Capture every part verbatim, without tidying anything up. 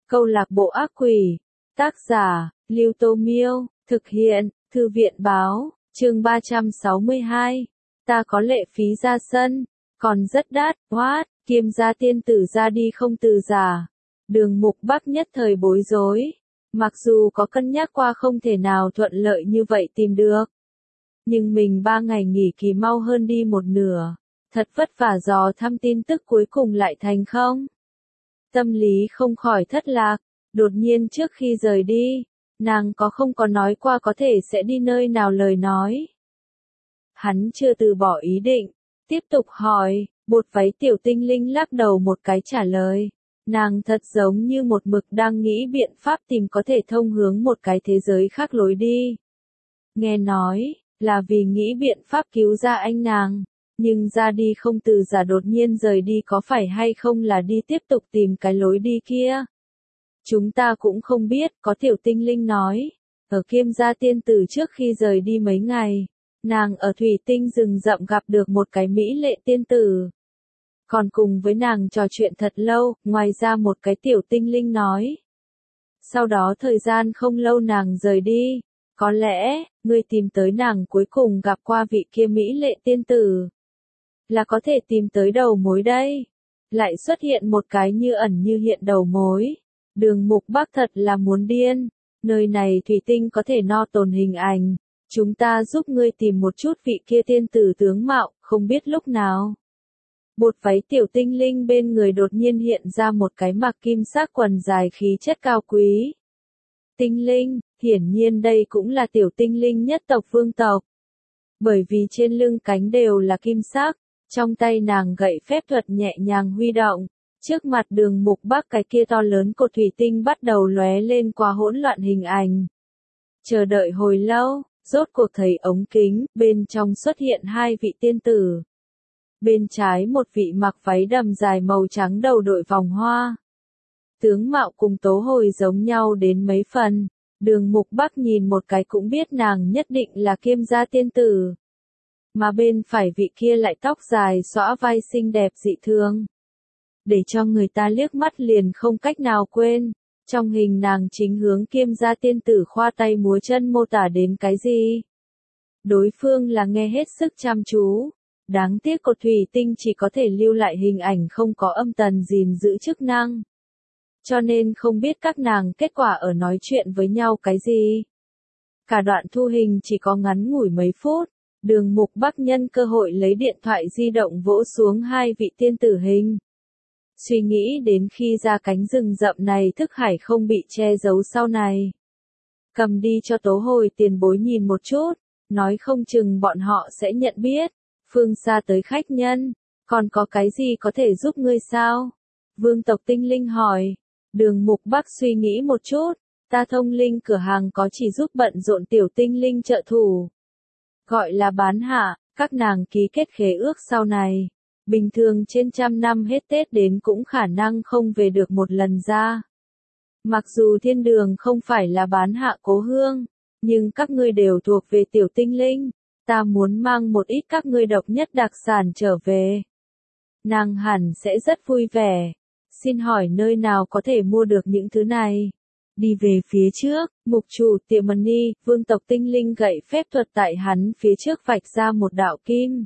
Câu lạc bộ ác quỷ. Tác giả, Lưu Tô Miêu. Thực hiện, Thư viện Báo. Chương ba trăm sáu mươi hai. Ta có lệ phí ra sân. Còn rất đắt. What? Kiêm gia tiên tử ra đi không từ giả. Đường Mục Bắc nhất thời bối rối. Mặc dù có cân nhắc qua không thể nào thuận lợi như vậy tìm được. Nhưng mình ba ngày nghỉ kỳ mau hơn đi một nửa. Thật vất vả dò thăm tin tức cuối cùng lại thành không. Tâm lý không khỏi thất lạc. Đột nhiên trước khi rời đi, nàng có không có nói qua có thể sẽ đi nơi nào lời nói. Hắn chưa từ bỏ ý định. Tiếp tục hỏi, bột váy tiểu tinh linh lắc đầu một cái trả lời. Nàng thật giống như một mực đang nghĩ biện pháp tìm có thể thông hướng một cái thế giới khác lối đi. Nghe nói, là vì nghĩ biện pháp cứu ra anh nàng. Nhưng ra đi không từ giả đột nhiên rời đi có phải hay không là đi tiếp tục tìm cái lối đi kia. Chúng ta cũng không biết, có tiểu tinh linh nói. Ở Kiêm gia tiên tử trước khi rời đi mấy ngày, nàng ở thủy tinh rừng rậm gặp được một cái mỹ lệ tiên tử. Còn cùng với nàng trò chuyện thật lâu, ngoài ra một cái tiểu tinh linh nói. Sau đó thời gian không lâu nàng rời đi. Có lẽ, ngươi tìm tới nàng cuối cùng gặp qua vị kia mỹ lệ tiên tử. Là có thể tìm tới đầu mối đây. Lại xuất hiện một cái như ẩn như hiện đầu mối. Đường Mục Bắc thật là muốn điên. Nơi này thủy tinh có thể no tồn hình ảnh. Chúng ta giúp ngươi tìm một chút vị kia tiên tử tướng mạo, không biết lúc nào. Bột váy tiểu tinh linh bên người đột nhiên hiện ra một cái mặc kim sắc quần dài khí chất cao quý. Tinh linh, hiển nhiên đây cũng là tiểu tinh linh nhất tộc vương tộc. Bởi vì trên lưng cánh đều là kim sắc, trong tay nàng gậy phép thuật nhẹ nhàng huy động. Trước mặt Đường Mục Bắc cái kia to lớn cột thủy tinh bắt đầu lóe lên qua hỗn loạn hình ảnh. Chờ đợi hồi lâu, rốt cuộc thấy ống kính, bên trong xuất hiện hai vị tiên tử. Bên trái một vị mặc váy đầm dài màu trắng đầu đội vòng hoa. Tướng mạo cùng Tố Hồi giống nhau đến mấy phần. Đường Mục Bắc nhìn một cái cũng biết nàng nhất định là Kiêm gia tiên tử. Mà bên phải vị kia lại tóc dài xõa vai xinh đẹp dị thường. Để cho người ta liếc mắt liền không cách nào quên. Trong hình nàng chính hướng Kiêm gia tiên tử khoa tay múa chân mô tả đến cái gì. Đối phương là nghe hết sức chăm chú. Đáng tiếc cột thủy tinh chỉ có thể lưu lại hình ảnh không có âm tần gìn giữ chức năng. Cho nên không biết các nàng kết quả ở nói chuyện với nhau cái gì. Cả đoạn thu hình chỉ có ngắn ngủi mấy phút. Đường Mục Bắc nhân cơ hội lấy điện thoại di động vỗ xuống hai vị tiên tử hình. Suy nghĩ đến khi ra cánh rừng rậm này thức hải không bị che giấu sau này. Cầm đi cho Tố Hồi tiền bối nhìn một chút, nói không chừng bọn họ sẽ nhận biết. Phương xa tới khách nhân, còn có cái gì có thể giúp ngươi sao? Vương tộc tinh linh hỏi. Đường Mục Bắc suy nghĩ một chút, ta thông linh cửa hàng có chỉ giúp bận rộn tiểu tinh linh trợ thủ. Gọi là bán hạ, các nàng ký kết khế ước sau này. Bình thường trên trăm năm hết Tết đến cũng khả năng không về được một lần ra. Mặc dù thiên đường không phải là bán hạ cố hương, nhưng các ngươi đều thuộc về tiểu tinh linh. Ta muốn mang một ít các ngươi độc nhất đặc sản trở về. Nàng hẳn sẽ rất vui vẻ. Xin hỏi nơi nào có thể mua được những thứ này? Đi về phía trước, mục chủ tiệm Money, vương tộc tinh linh gậy phép thuật tại hắn phía trước vạch ra một đạo kim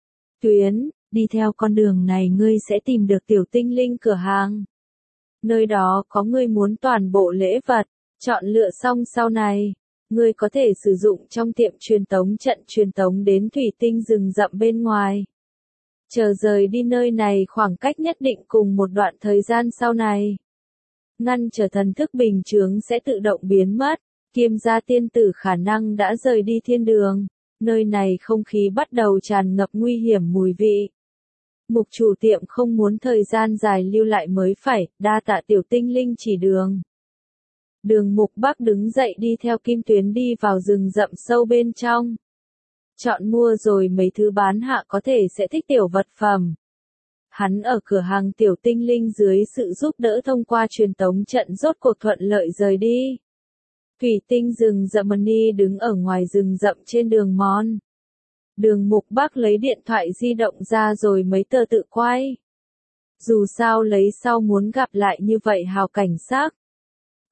tuyến. Đi theo con đường này ngươi sẽ tìm được tiểu tinh linh cửa hàng. Nơi đó có ngươi muốn toàn bộ lễ vật, chọn lựa xong sau này. Ngươi có thể sử dụng trong tiệm truyền tống trận truyền tống đến thủy tinh rừng rậm bên ngoài. Chờ rời đi nơi này khoảng cách nhất định cùng một đoạn thời gian sau này. Ngăn trở thần thức bình chướng sẽ tự động biến mất. Kiêm gia tiên tử khả năng đã rời đi thiên đường. Nơi này không khí bắt đầu tràn ngập nguy hiểm mùi vị. Mục chủ tiệm không muốn thời gian dài lưu lại mới phải, đa tạ tiểu tinh linh chỉ đường. Đường Mục Bắc đứng dậy đi theo kim tuyến đi vào rừng rậm sâu bên trong. Chọn mua rồi mấy thứ bán hạ có thể sẽ thích tiểu vật phẩm. Hắn ở cửa hàng tiểu tinh linh dưới sự giúp đỡ thông qua truyền tống trận rốt cuộc thuận lợi rời đi. Thủy tinh rừng rậm Money đứng ở ngoài rừng rậm trên đường mòn. Đường Mục Bắc lấy điện thoại di động ra rồi mấy tờ tự quay. Dù sao lấy sau muốn gặp lại như vậy hào cảnh sắc.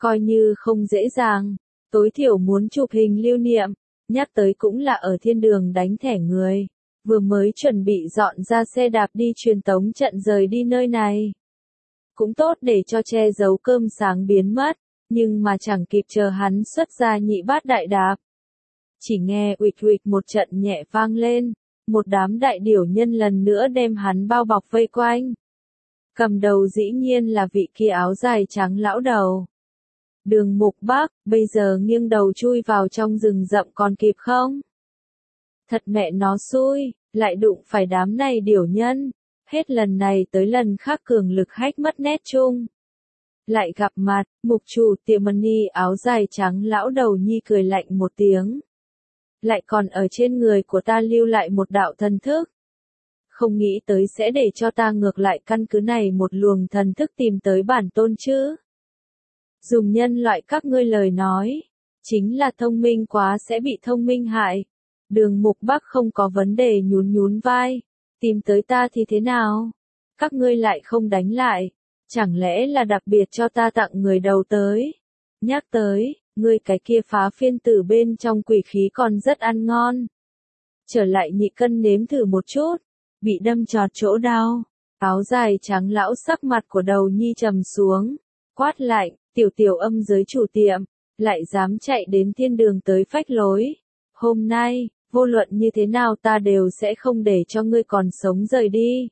coi như không dễ dàng, tối thiểu muốn chụp hình lưu niệm, nhắc tới cũng là ở thiên đường đánh thẻ người, vừa mới chuẩn bị dọn ra xe đạp đi truyền tống trận rời đi nơi này. Cũng tốt để cho che giấu cơm sáng biến mất, nhưng mà chẳng kịp chờ hắn xuất ra nhị bát đại đạp. Chỉ nghe uịch uịch một trận nhẹ vang lên, một đám đại điểu nhân lần nữa đem hắn bao bọc vây quanh. Cầm đầu dĩ nhiên là vị kia áo dài trắng lão đầu. Đường Mục Bắc, bây giờ nghiêng đầu chui vào trong rừng rậm còn kịp không? Thật mẹ nó xui, lại đụng phải đám này điểu nhân, hết lần này tới lần khác cường lực hách mất nét chung. Lại gặp mặt, mục chủ tiệm money áo dài trắng lão đầu nhi cười lạnh một tiếng. Lại còn ở trên người của ta lưu lại một đạo thần thức. Không nghĩ tới sẽ để cho ta ngược lại căn cứ này một luồng thần thức tìm tới bản tôn chứ. Dùng nhân loại các ngươi lời nói, chính là thông minh quá sẽ bị thông minh hại. Đường Mục Bắc không có vấn đề nhún nhún vai, tìm tới ta thì thế nào? Các ngươi lại không đánh lại, chẳng lẽ là đặc biệt cho ta tặng người đầu tới? Nhắc tới, ngươi cái kia phá phiên tử bên trong quỷ khí còn rất ăn ngon. Trở lại nhị cân nếm thử một chút, bị đâm trọt chỗ đau. Áo dài trắng lão sắc mặt của đầu nhi trầm xuống, quát lạnh, tiểu tiểu âm giới chủ tiệm, lại dám chạy đến thiên đường tới phách lối. Hôm nay, vô luận như thế nào ta đều sẽ không để cho ngươi còn sống rời đi.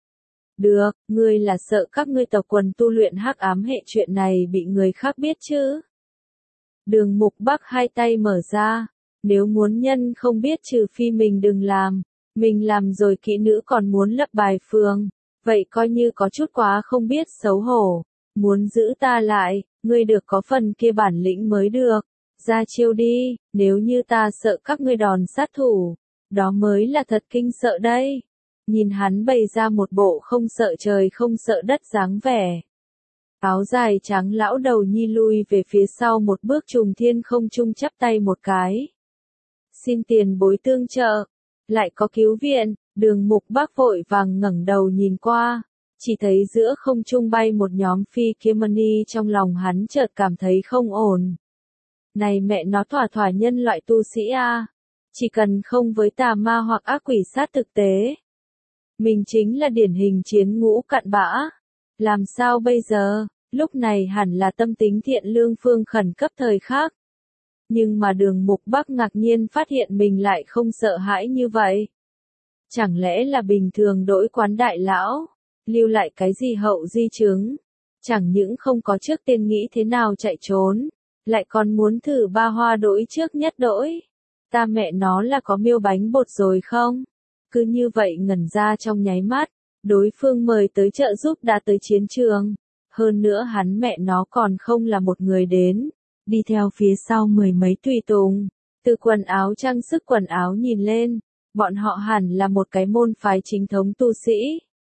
Được, ngươi là sợ các ngươi tộc quần tu luyện hắc ám hệ chuyện này bị người khác biết chứ? Đường Mục Bắc hai tay mở ra, nếu muốn nhân không biết trừ phi mình đừng làm, mình làm rồi kỹ nữ còn muốn lập bài phường, vậy coi như có chút quá không biết xấu hổ, muốn giữ ta lại, ngươi được có phần kia bản lĩnh mới được, ra chiêu đi, nếu như ta sợ các ngươi đòn sát thủ, đó mới là thật kinh sợ đây. Nhìn hắn bày ra một bộ không sợ trời không sợ đất dáng vẻ. Áo dài trắng lão đầu nhi lui về phía sau một bước trùng thiên không trung chắp tay một cái. Xin tiền bối tương trợ, lại có cứu viện, đường Mục Bắc vội vàng ngẩng đầu nhìn qua, chỉ thấy giữa không trung bay một nhóm phi kiếm money trong lòng hắn chợt cảm thấy không ổn. Này mẹ nó thỏa thỏa nhân loại tu sĩ a, chỉ cần không với tà ma hoặc ác quỷ sát thực tế. Mình chính là điển hình chiến ngũ cặn bã. Làm sao bây giờ, lúc này hẳn là tâm tính thiện lương phương khẩn cấp thời khắc. Nhưng mà đường Mục Bắc ngạc nhiên phát hiện mình lại không sợ hãi như vậy. Chẳng lẽ là bình thường đổi quán đại lão, lưu lại cái gì hậu di chứng. Chẳng những không có trước tiên nghĩ thế nào chạy trốn, lại còn muốn thử ba hoa đổi trước nhất đổi. Ta mẹ nó là có miêu bánh bột rồi không? Cứ như vậy ngẩn ra trong nháy mắt, đối phương mời tới trợ giúp đã tới chiến trường. Hơn nữa hắn mẹ nó còn không là một người đến, đi theo phía sau mười mấy tùy tùng. Từ quần áo trang sức quần áo nhìn lên, bọn họ hẳn là một cái môn phái chính thống tu sĩ.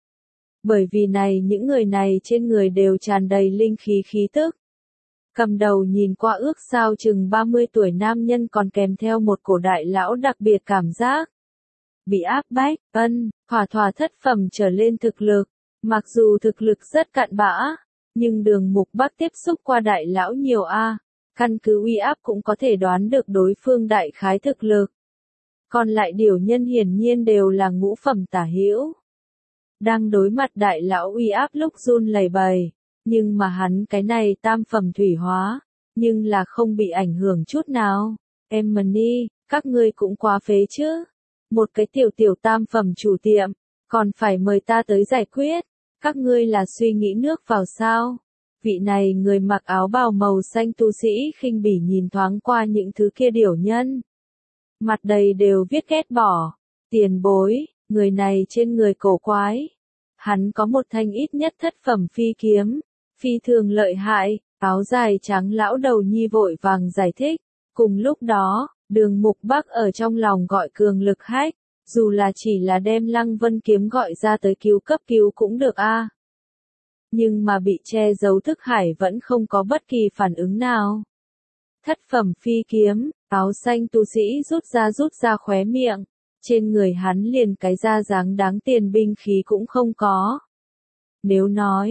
Bởi vì này những người này trên người đều tràn đầy linh khí khí tức. Cầm đầu nhìn qua ước sao chừng ba mươi tuổi nam nhân còn kèm theo một cổ đại lão đặc biệt cảm giác. Bị áp bách, ân, thỏa thỏa thất phẩm trở lên thực lực, mặc dù thực lực rất cạn bã, nhưng đường Mục Bắc tiếp xúc qua đại lão nhiều a, căn cứ uy áp cũng có thể đoán được đối phương đại khái thực lực. Còn lại điểu nhân hiển nhiên đều là ngũ phẩm tả hữu. Đang đối mặt đại lão uy áp lúc run lẩy bẩy, nhưng mà hắn cái này tam phẩm thủy hóa, nhưng là không bị ảnh hưởng chút nào. Em Money, các ngươi cũng quá phế chứ. Một cái tiểu tiểu tam phẩm chủ tiệm, còn phải mời ta tới giải quyết, các ngươi là suy nghĩ nước vào sao? Vị này người mặc áo bào màu xanh tu sĩ khinh bỉ nhìn thoáng qua những thứ kia điểu nhân. Mặt đầy đều viết ghét bỏ, tiền bối, người này trên người cổ quái. Hắn có một thanh ít nhất thất phẩm phi kiếm, phi thường lợi hại, áo dài trắng lão đầu nhi vội vàng giải thích, cùng lúc đó. Đường Mục Bắc ở trong lòng gọi cường lực hách, dù là chỉ là đem Lăng Vân kiếm gọi ra tới cứu cấp cứu cũng được a. Nhưng mà bị che giấu thức hải vẫn không có bất kỳ phản ứng nào. Thất phẩm phi kiếm, áo xanh tu sĩ rút ra rút ra khóe miệng, trên người hắn liền cái da dáng đáng tiền binh khí cũng không có. Nếu nói,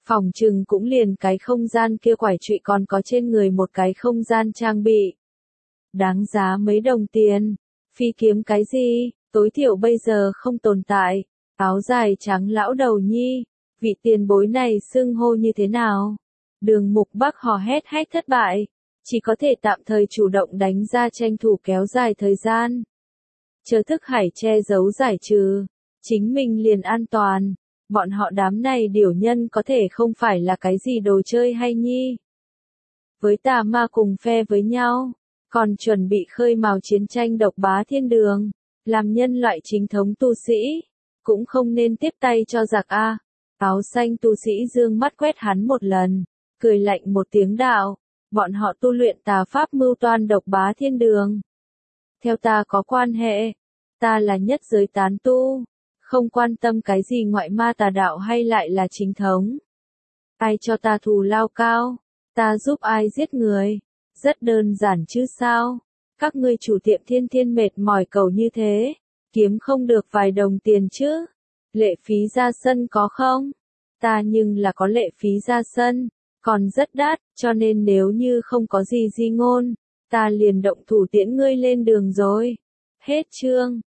Phòng trừng cũng liền cái không gian kia quải trụy còn có trên người một cái không gian trang bị. Đáng giá mấy đồng tiền. Phi kiếm cái gì, tối thiểu bây giờ không tồn tại. Áo dài trắng lão đầu nhi, vị tiền bối này xưng hô như thế nào? Đường Mục Bắc hò hét hét thất bại, chỉ có thể tạm thời chủ động đánh ra tranh thủ kéo dài thời gian. Chờ Thức Hải che giấu giải trừ, chính mình liền an toàn. Bọn họ đám này điểu nhân có thể không phải là cái gì đồ chơi hay nhi. Với tà ma cùng phe với nhau, còn chuẩn bị khơi mào chiến tranh độc bá thiên đường, làm nhân loại chính thống tu sĩ, cũng không nên tiếp tay cho giặc a. Áo xanh tu sĩ dương mắt quét hắn một lần, cười lạnh một tiếng đạo, bọn họ tu luyện tà pháp mưu toan độc bá thiên đường. Theo ta có quan hệ, ta là nhất giới tán tu, không quan tâm cái gì ngoại ma tà đạo hay lại là chính thống. Ai cho ta thù lao cao, ta giúp ai giết người, rất đơn giản chứ sao. Các ngươi chủ tiệm thiên thiên mệt mỏi cầu như thế, kiếm không được vài đồng tiền chứ. Lệ phí ra sân có không? Ta nhưng là có lệ phí ra sân, còn rất đắt, cho nên nếu như không có gì di ngôn, ta liền động thủ tiễn ngươi lên đường rồi. Hết chương.